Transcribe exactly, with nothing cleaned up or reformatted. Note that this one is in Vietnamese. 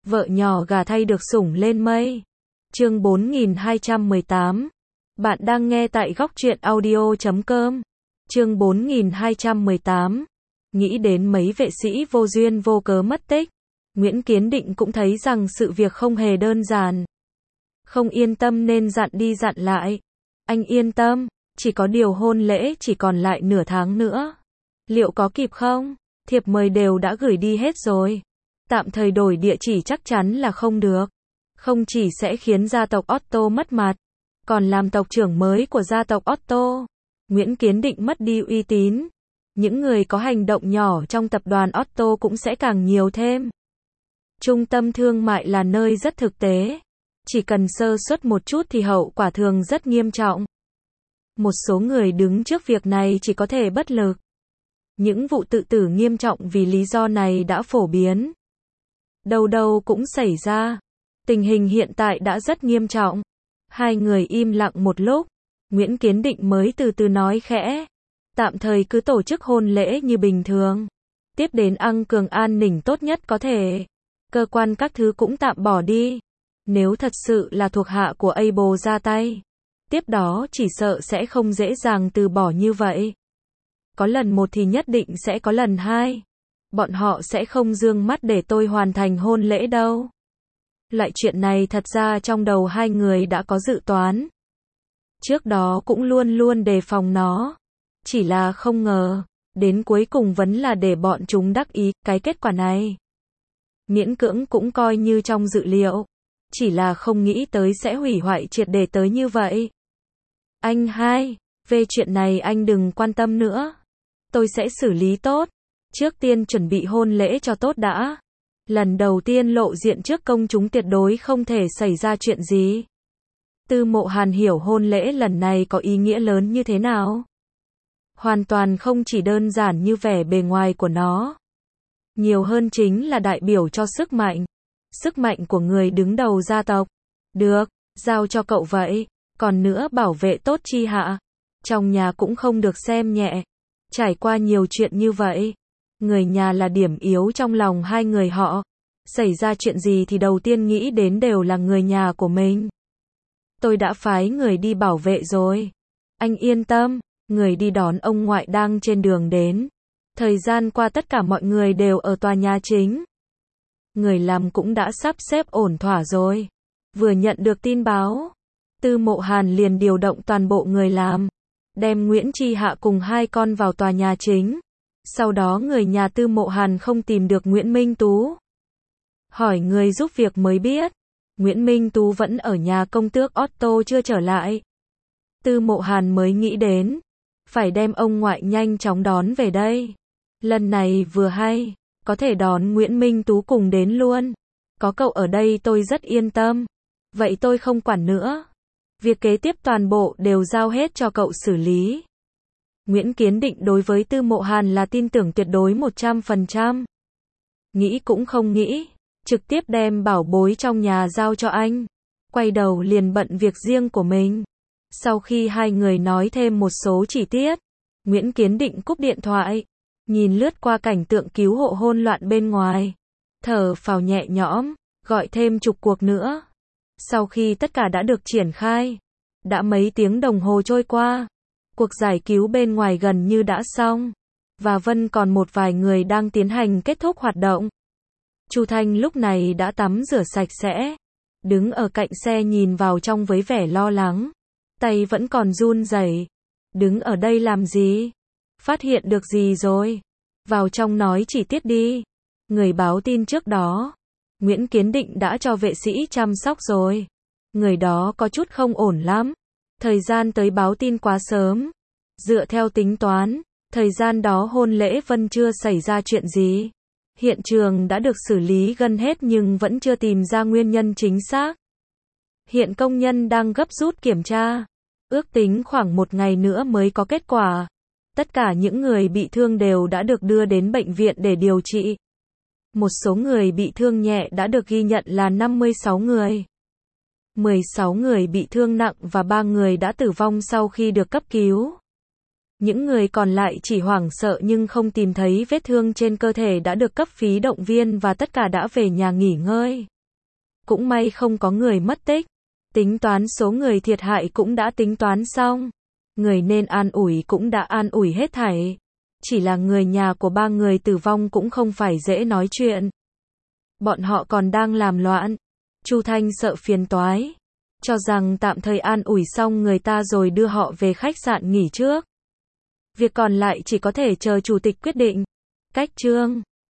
Vợ nhỏ gà thay được sủng lên mây. Chương bốn nghìn hai trăm mười tám. Bạn đang nghe tại góc truyện audio chấm com. Chương bốn nghìn hai trăm mười tám. Nghĩ đến mấy vệ sĩ vô duyên vô cớ mất tích, Nguyễn Kiến Định cũng thấy rằng sự việc không hề đơn giản. Không yên tâm nên dặn đi dặn lại. Anh yên tâm, chỉ có điều hôn lễ chỉ còn lại nửa tháng nữa. Liệu có kịp không? Thiệp mời đều đã gửi đi hết rồi. Tạm thời đổi địa chỉ chắc chắn là không được. Không chỉ sẽ khiến gia tộc Otto mất mặt, còn làm tộc trưởng mới của gia tộc Otto, Nguyễn Kiến Định mất đi uy tín. Những người có hành động nhỏ trong tập đoàn Otto cũng sẽ càng nhiều thêm. Trung tâm thương mại là nơi rất thực tế. Chỉ cần sơ suất một chút thì hậu quả thường rất nghiêm trọng. Một số người đứng trước việc này chỉ có thể bất lực. Những vụ tự tử nghiêm trọng vì lý do này đã phổ biến. Đâu đâu cũng xảy ra. Tình hình hiện tại đã rất nghiêm trọng. Hai người im lặng một lúc. Nguyễn Kiến Định mới từ từ nói khẽ. Tạm thời cứ tổ chức hôn lễ như bình thường. Tiếp đến ăn cường an ninh tốt nhất có thể. Cơ quan các thứ cũng tạm bỏ đi. Nếu thật sự là thuộc hạ của Able ra tay, tiếp đó chỉ sợ sẽ không dễ dàng từ bỏ như vậy. Có lần một thì nhất định sẽ có lần hai. Bọn họ sẽ không dương mắt để tôi hoàn thành hôn lễ đâu. Loại chuyện này thật ra trong đầu hai người đã có dự toán. Trước đó cũng luôn luôn đề phòng nó. Chỉ là không ngờ, đến cuối cùng vẫn là để bọn chúng đắc ý cái kết quả này. Miễn cưỡng cũng coi như trong dự liệu. Chỉ là không nghĩ tới sẽ hủy hoại triệt để tới như vậy. Anh hai, về chuyện này anh đừng quan tâm nữa. Tôi sẽ xử lý tốt. Trước tiên chuẩn bị hôn lễ cho tốt đã. Lần đầu tiên lộ diện trước công chúng tuyệt đối không thể xảy ra chuyện gì. Tư Mộ Hàn hiểu hôn lễ lần này có ý nghĩa lớn như thế nào. Hoàn toàn không chỉ đơn giản như vẻ bề ngoài của nó. Nhiều hơn chính là đại biểu cho sức mạnh. Sức mạnh của người đứng đầu gia tộc. Được, giao cho cậu vậy. Còn nữa bảo vệ tốt Chi Hạ. Trong nhà cũng không được xem nhẹ. Trải qua nhiều chuyện như vậy. Người nhà là điểm yếu trong lòng hai người họ. Xảy ra chuyện gì thì đầu tiên nghĩ đến đều là người nhà của mình. Tôi đã phái người đi bảo vệ rồi. Anh yên tâm, người đi đón ông ngoại đang trên đường đến. Thời gian qua tất cả mọi người đều ở tòa nhà chính. Người làm cũng đã sắp xếp ổn thỏa rồi. Vừa nhận được tin báo, Tư Mộ Hàn liền điều động toàn bộ người làm. Đem Nguyễn Chi Hạ cùng hai con vào tòa nhà chính. Sau đó người nhà Tư Mộ Hàn không tìm được Nguyễn Minh Tú. Hỏi người giúp việc mới biết. Nguyễn Minh Tú vẫn ở nhà công tước Otto chưa trở lại. Tư Mộ Hàn mới nghĩ đến. Phải đem ông ngoại nhanh chóng đón về đây. Lần này vừa hay. Có thể đón Nguyễn Minh Tú cùng đến luôn. Có cậu ở đây tôi rất yên tâm. Vậy tôi không quản nữa. Việc kế tiếp toàn bộ đều giao hết cho cậu xử lý. Nguyễn Kiến Định đối với Tư Mộ Hàn là tin tưởng tuyệt đối một trăm phần trăm. Nghĩ cũng không nghĩ. Trực tiếp đem bảo bối trong nhà giao cho anh. Quay đầu liền bận việc riêng của mình. Sau khi hai người nói thêm một số chi tiết, Nguyễn Kiến Định cúp điện thoại. Nhìn lướt qua cảnh tượng cứu hộ hỗn loạn bên ngoài. Thở phào nhẹ nhõm, gọi thêm chục cuộc nữa. Sau khi tất cả đã được triển khai, đã mấy tiếng đồng hồ trôi qua. Cuộc giải cứu bên ngoài gần như đã xong. Và Vân còn một vài người đang tiến hành kết thúc hoạt động. Chu Thanh lúc này đã tắm rửa sạch sẽ. Đứng ở cạnh xe nhìn vào trong với vẻ lo lắng. Tay vẫn còn run rẩy. Đứng ở đây làm gì? Phát hiện được gì rồi? Vào trong nói chi tiết đi. Người báo tin trước đó. Nguyễn Kiến Định đã cho vệ sĩ chăm sóc rồi. Người đó có chút không ổn lắm. Thời gian tới báo tin quá sớm. Dựa theo tính toán, thời gian đó hôn lễ Vân chưa xảy ra chuyện gì. Hiện trường đã được xử lý gần hết nhưng vẫn chưa tìm ra nguyên nhân chính xác. Hiện công nhân đang gấp rút kiểm tra. Ước tính khoảng một ngày nữa mới có kết quả. Tất cả những người bị thương đều đã được đưa đến bệnh viện để điều trị. Một số người bị thương nhẹ đã được ghi nhận là năm mươi sáu người. mười sáu người bị thương nặng và ba người đã tử vong sau khi được cấp cứu. Những người còn lại chỉ hoảng sợ nhưng không tìm thấy vết thương trên cơ thể đã được cấp phí động viên và tất cả đã về nhà nghỉ ngơi. cũng may không có người mất tích. Tính toán số người thiệt hại cũng đã tính toán xong. Người nên an ủi cũng đã an ủi hết thảy. Chỉ là người nhà của ba người tử vong cũng không phải dễ nói chuyện. Bọn họ còn đang làm loạn. Chu Thanh sợ phiền toái, cho rằng tạm thời an ủi xong người ta rồi đưa họ về khách sạn nghỉ trước. Việc còn lại chỉ có thể chờ chủ tịch quyết định. Cách chương